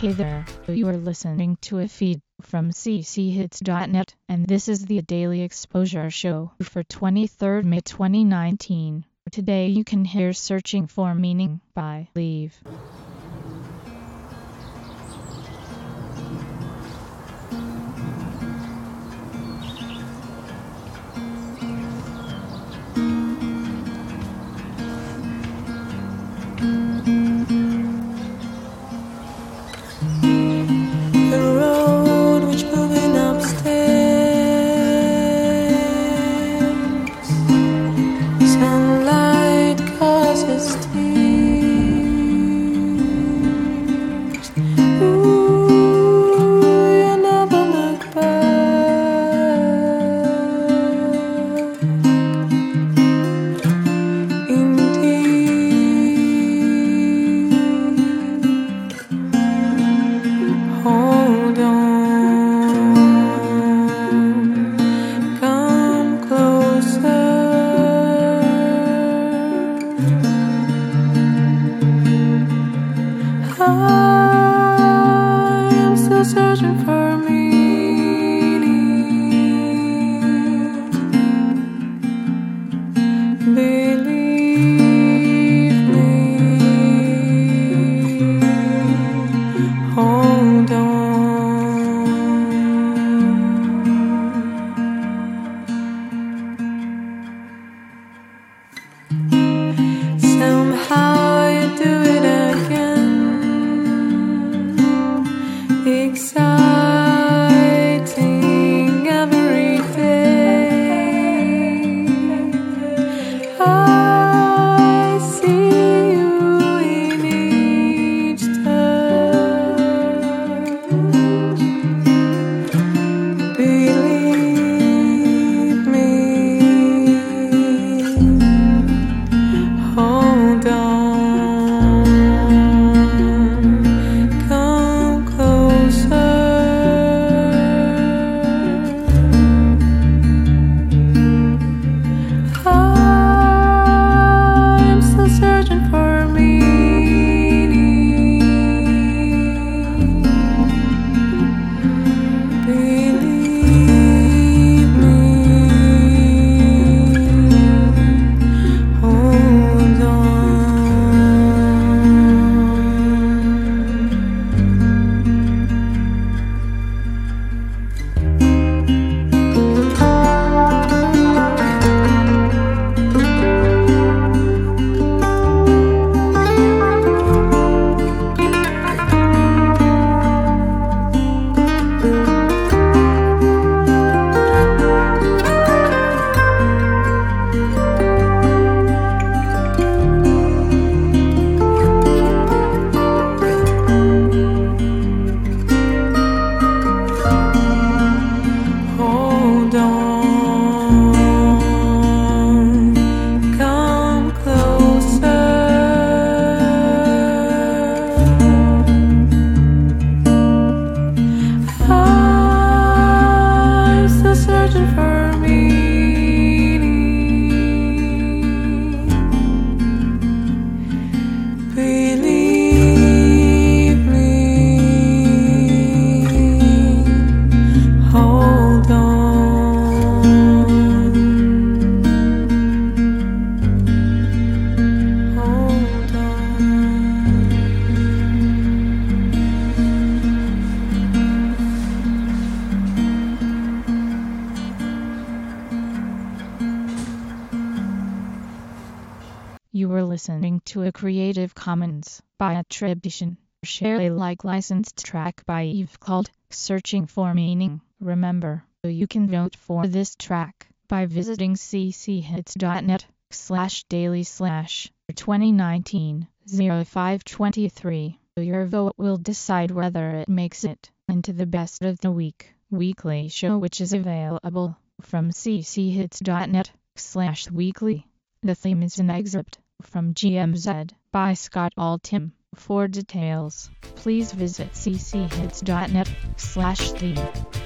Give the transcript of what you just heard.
Hey there, you are listening to a feed from cchits.net, and this is the Daily Exposure Show for 23rd May 2019. Today you can hear Searching for Meaning by Leave. I'm still searching for meaning. Believe me. Hold on. Somehow you do it again. Exciting every day. I see you in each touch. Believe me. Hold on. You were listening to a Creative Commons by attribution, share Alike licensed track by Eve called Searching for Meaning. Remember, you can vote for this track by visiting cchits.net/daily/2019-0523. Your vote will decide whether it makes it into the Best of the Week weekly show, which is available from cchits.net/weekly. The theme is an excerpt from GMZ by Scott Altham. For details, please visit cchits.net/theme.